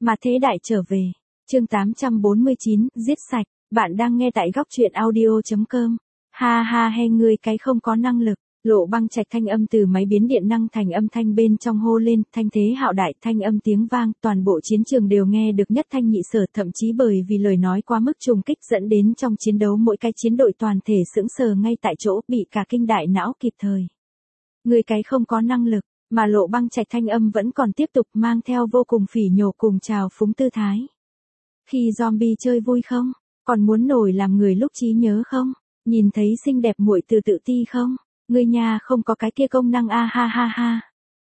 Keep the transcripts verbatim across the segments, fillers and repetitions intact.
Mà thế đại trở về. Chương tám trăm bốn mươi chín, giết sạch. Bạn đang nghe tại góc truyện audio chấm com. Ha ha he ngươi cái không có năng lực. Lộ Băng Trạch thanh âm từ máy biến điện năng thành âm thanh bên trong hô lên, thanh thế hạo đại, thanh âm tiếng vang, toàn bộ chiến trường đều nghe được nhất thanh nhị sở, thậm chí bởi vì lời nói quá mức trùng kích dẫn đến trong chiến đấu mỗi cái chiến đội toàn thể sững sờ ngay tại chỗ, bị cả kinh đại não kịp thời. Người cái không có năng lực, mà Lộ Băng Trạch thanh âm vẫn còn tiếp tục mang theo vô cùng phỉ nhổ cùng trào phúng tư thái. Khi zombie chơi vui không? Còn muốn nổi làm người lúc trí nhớ không? Nhìn thấy xinh đẹp muội từ tự ti không? Ngươi nhà không có cái kia công năng a ha ha ha.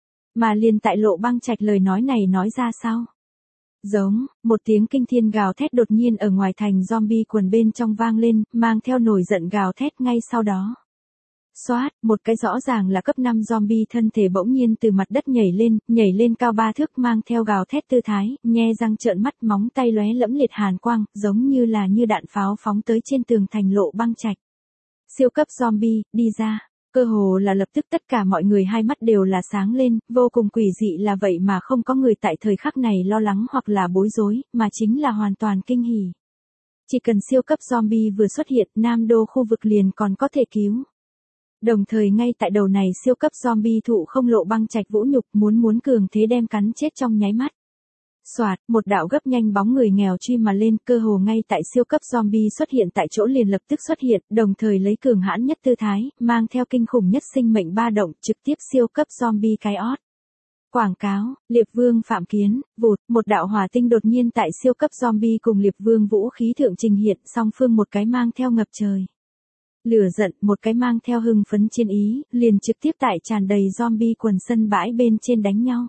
Mà liền tại Lộ Băng Trạch lời nói này nói ra sau. Giống, một tiếng kinh thiên gào thét đột nhiên ở ngoài thành zombie quần bên trong vang lên, mang theo nổi giận gào thét ngay sau đó. Xoát, một cái rõ ràng là cấp năm zombie thân thể bỗng nhiên từ mặt đất nhảy lên, nhảy lên cao ba thước mang theo gào thét tư thái, nhe răng trợn mắt móng tay lóe lẫm liệt hàn quang, giống như là như đạn pháo phóng tới trên tường thành Lộ Băng Trạch. Siêu cấp zombie, đi ra. Cơ hồ là lập tức tất cả mọi người hai mắt đều là sáng lên, vô cùng quỷ dị là vậy mà không có người tại thời khắc này lo lắng hoặc là bối rối, mà chính là hoàn toàn kinh hỉ. Chỉ cần siêu cấp zombie vừa xuất hiện, Nam Đô khu vực liền còn có thể cứu. Đồng thời ngay tại đầu này siêu cấp zombie thụ không Lộ Băng Trạch vũ nhục muốn muốn cường thế đem cắn chết trong nháy mắt. Soạt, một đạo gấp nhanh bóng người nghèo truy mà lên, cơ hồ ngay tại siêu cấp zombie xuất hiện tại chỗ liền lập tức xuất hiện, đồng thời lấy cường hãn nhất tư thái, mang theo kinh khủng nhất sinh mệnh ba động, trực tiếp siêu cấp zombie cái ót. Quảng cáo, Liệp Vương Phạm Kiến, vụt, một đạo hỏa tinh đột nhiên tại siêu cấp zombie cùng Liệp Vương vũ khí thượng trình hiện, song phương một cái mang theo ngập trời lửa giận, một cái mang theo hưng phấn chiến ý, liền trực tiếp tại tràn đầy zombie quần sân bãi bên trên đánh nhau.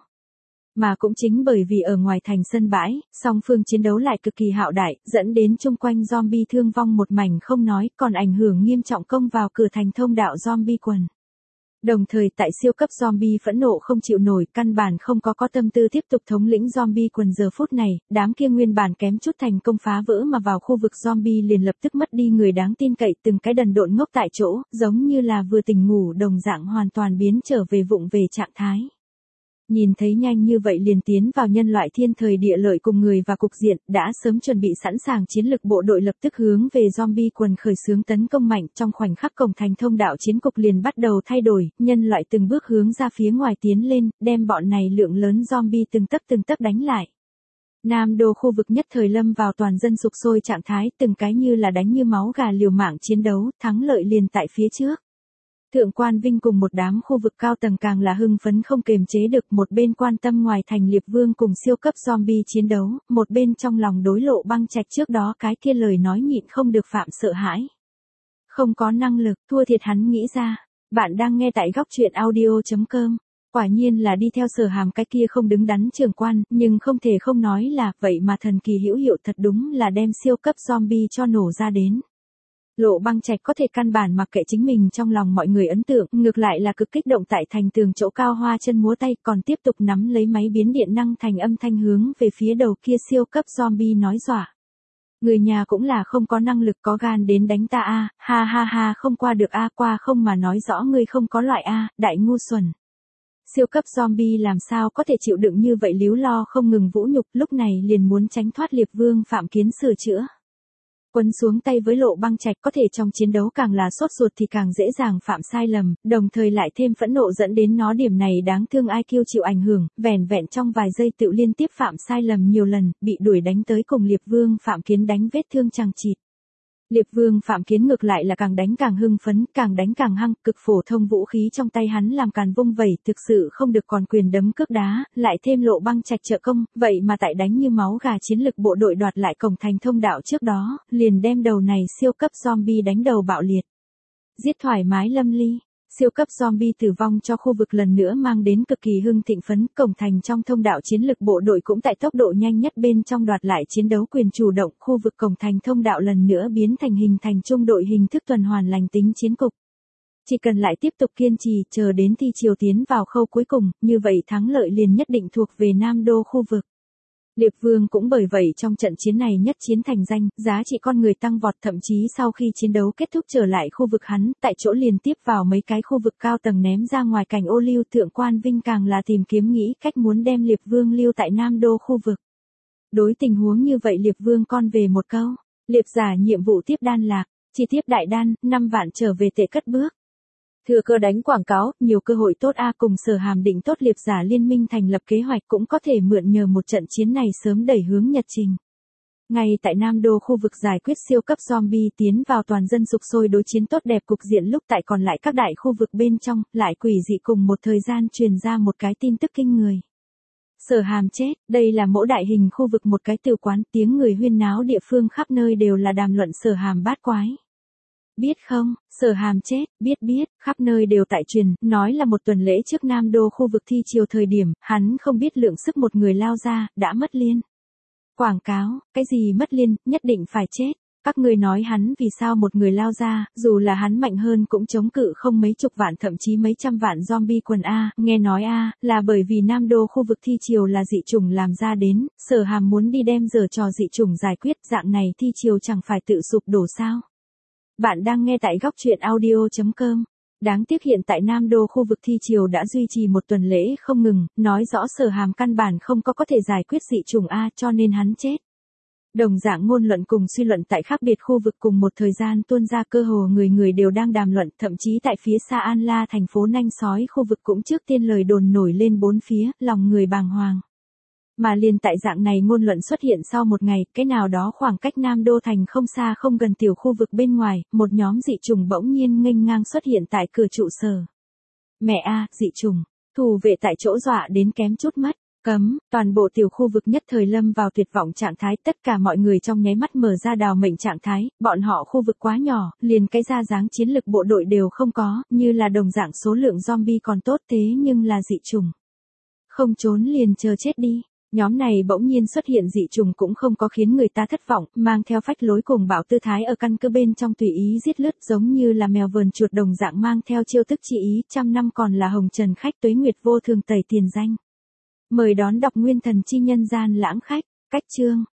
Mà cũng chính bởi vì ở ngoài thành sân bãi, song phương chiến đấu lại cực kỳ hạo đại, dẫn đến chung quanh zombie thương vong một mảnh không nói, còn ảnh hưởng nghiêm trọng công vào cửa thành thông đạo zombie quần. Đồng thời tại siêu cấp zombie phẫn nộ không chịu nổi, căn bản không có có tâm tư tiếp tục thống lĩnh zombie quần giờ phút này, đám kia nguyên bản kém chút thành công phá vỡ mà vào khu vực zombie liền lập tức mất đi người đáng tin cậy, từng cái đần độn ngốc tại chỗ, giống như là vừa tỉnh ngủ đồng dạng hoàn toàn biến trở về vụng về trạng thái. Nhìn thấy nhanh như vậy liền tiến vào nhân loại thiên thời địa lợi cùng người và cục diện, đã sớm chuẩn bị sẵn sàng chiến lực bộ đội lập tức hướng về zombie quần khởi xướng tấn công mạnh, trong khoảnh khắc cổng thành thông đạo chiến cục liền bắt đầu thay đổi, nhân loại từng bước hướng ra phía ngoài tiến lên, đem bọn này lượng lớn zombie từng tấc từng tấc đánh lại. Nam Đô khu vực nhất thời lâm vào toàn dân sục sôi trạng thái, từng cái như là đánh như máu gà liều mạng chiến đấu, thắng lợi liền tại phía trước. Thượng quan Vinh cùng một đám khu vực cao tầng càng là hưng phấn không kềm chế được, một bên quan tâm ngoài thành Liệp Vương cùng siêu cấp zombie chiến đấu, một bên trong lòng đối Lộ Băng Trạch trước đó cái kia lời nói nhịn không được phạm sợ hãi. Không có năng lực, thua thiệt hắn nghĩ ra. Bạn đang nghe tại góc truyện audio chấm com. Quả nhiên là đi theo Sở Hàm cái kia không đứng đắn trưởng quan, nhưng không thể không nói là, vậy mà thần kỳ hữu hiệu thật đúng là đem siêu cấp zombie cho nổ ra đến. Lộ Băng Trạch có thể căn bản mặc kệ chính mình trong lòng mọi người ấn tượng, ngược lại là cực kích động tại thành tường chỗ cao hoa chân múa tay, còn tiếp tục nắm lấy máy biến điện năng thành âm thanh hướng về phía đầu kia siêu cấp zombie nói dọa. Người nhà cũng là không có năng lực có gan đến đánh ta a, ha ha ha không qua được a, qua không mà nói rõ ngươi không có loại a, đại ngu xuẩn. Siêu cấp zombie làm sao có thể chịu đựng như vậy líu lo không ngừng vũ nhục, lúc này liền muốn tránh thoát Liệp Vương Phạm Kiến sửa chữa. Quấn xuống tay với Lộ Băng Trạch có thể trong chiến đấu càng là sốt ruột thì càng dễ dàng phạm sai lầm, đồng thời lại thêm phẫn nộ dẫn đến nó điểm này đáng thương i kiu chịu ảnh hưởng, vẻn vẹn trong vài giây tự liên tiếp phạm sai lầm nhiều lần, bị đuổi đánh tới cùng Liệp Vương Phạm Kiến đánh vết thương chằng chịt. Liệp Vương Phạm Kiến ngược lại là càng đánh càng hưng phấn, càng đánh càng hăng, cực phổ thông vũ khí trong tay hắn làm càn vung vẩy, thực sự không được còn quyền đấm cước đá, lại thêm Lộ Băng Trạch trợ công, vậy mà tại đánh như máu gà chiến lực bộ đội đoạt lại cổng thành thông đạo trước đó, liền đem đầu này siêu cấp zombie đánh đầu bạo liệt. Giết thoải mái lâm ly. Siêu cấp zombie tử vong cho khu vực lần nữa mang đến cực kỳ hưng thịnh phấn, cổng thành trong thông đạo chiến lực bộ đội cũng tại tốc độ nhanh nhất bên trong đoạt lại chiến đấu quyền chủ động, khu vực cổng thành thông đạo lần nữa biến thành hình thành trung đội hình thức tuần hoàn lành tính chiến cục. Chỉ cần lại tiếp tục kiên trì, chờ đến thi chiều tiến vào khâu cuối cùng, như vậy thắng lợi liền nhất định thuộc về Nam Đô khu vực. Liệp Vương cũng bởi vậy trong trận chiến này nhất chiến thành danh, giá trị con người tăng vọt, thậm chí sau khi chiến đấu kết thúc trở lại khu vực hắn, tại chỗ liền tiếp vào mấy cái khu vực cao tầng ném ra ngoài cảnh ô lưu. Thượng quan Vinh càng là tìm kiếm nghĩ cách muốn đem Liệp Vương lưu tại Nam Đô khu vực. Đối tình huống như vậy Liệp Vương con về một câu. Liệp giả nhiệm vụ tiếp đan lạc, chi tiếp đại đan, năm vạn trở về tệ cất bước. Thừa cơ đánh quảng cáo, nhiều cơ hội tốt a cùng Sở Hàm định tốt Liệp giả liên minh thành lập kế hoạch cũng có thể mượn nhờ một trận chiến này sớm đẩy hướng nhật trình. Ngay tại Nam Đô khu vực giải quyết siêu cấp zombie tiến vào toàn dân sục sôi đối chiến tốt đẹp cục diện lúc tại còn lại các đại khu vực bên trong, lại quỷ dị cùng một thời gian truyền ra một cái tin tức kinh người. Sở Hàm chết, đây là mẫu đại hình khu vực một cái từ quán, tiếng người huyên náo địa phương khắp nơi đều là đàm luận Sở Hàm bát quái. Biết không, Sở Hàm chết, biết biết, khắp nơi đều tại truyền, nói là một tuần lễ trước Nam Đô khu vực thi chiều thời điểm, hắn không biết lượng sức một người lao ra, đã mất liên. Quảng cáo, cái gì mất liên, nhất định phải chết. Các người nói hắn vì sao một người lao ra, dù là hắn mạnh hơn cũng chống cự không mấy chục vạn thậm chí mấy trăm vạn zombie quần A, nghe nói A, là bởi vì Nam Đô khu vực thi chiều là dị chủng làm ra đến, Sở Hàm muốn đi đem giở trò dị chủng giải quyết, dạng này thi chiều chẳng phải tự sụp đổ sao. Bạn đang nghe tại góc truyện audio chấm com. Đáng tiếc hiện tại Nam Đô khu vực thi chiều đã duy trì một tuần lễ không ngừng, nói rõ Sở Hàm căn bản không có có thể giải quyết dị chủng A cho nên hắn chết. Đồng dạng ngôn luận cùng suy luận tại khác biệt khu vực cùng một thời gian tuôn ra cơ hồ người người đều đang đàm luận, thậm chí tại phía xa An La thành phố nanh sói khu vực cũng trước tiên lời đồn nổi lên bốn phía, lòng người bàng hoàng. Mà liền tại dạng này ngôn luận xuất hiện sau một ngày, cái nào đó khoảng cách Nam Đô thành không xa không gần tiểu khu vực bên ngoài, một nhóm dị trùng bỗng nhiên nghênh ngang xuất hiện tại cửa trụ sở. Mẹ a, dị trùng, thủ vệ tại chỗ dọa đến kém chút mất. Cấm, toàn bộ tiểu khu vực nhất thời lâm vào tuyệt vọng trạng thái, tất cả mọi người trong nháy mắt mở ra đào mệnh trạng thái, bọn họ khu vực quá nhỏ, liền cái ra dáng chiến lực bộ đội đều không có, như là đồng dạng số lượng zombie còn tốt thế nhưng là dị trùng. Không trốn liền chờ chết đi. Nhóm này bỗng nhiên xuất hiện dị trùng cũng không có khiến người ta thất vọng, mang theo phách lối cùng bảo tư thái ở căn cứ bên trong tùy ý giết lướt giống như là mèo vờn chuột đồng dạng mang theo chiêu thức chi ý, trăm năm còn là hồng trần khách tuế nguyệt vô thường tẩy tiền danh. Mời đón đọc nguyên thần chi nhân gian lãng khách, cách chương,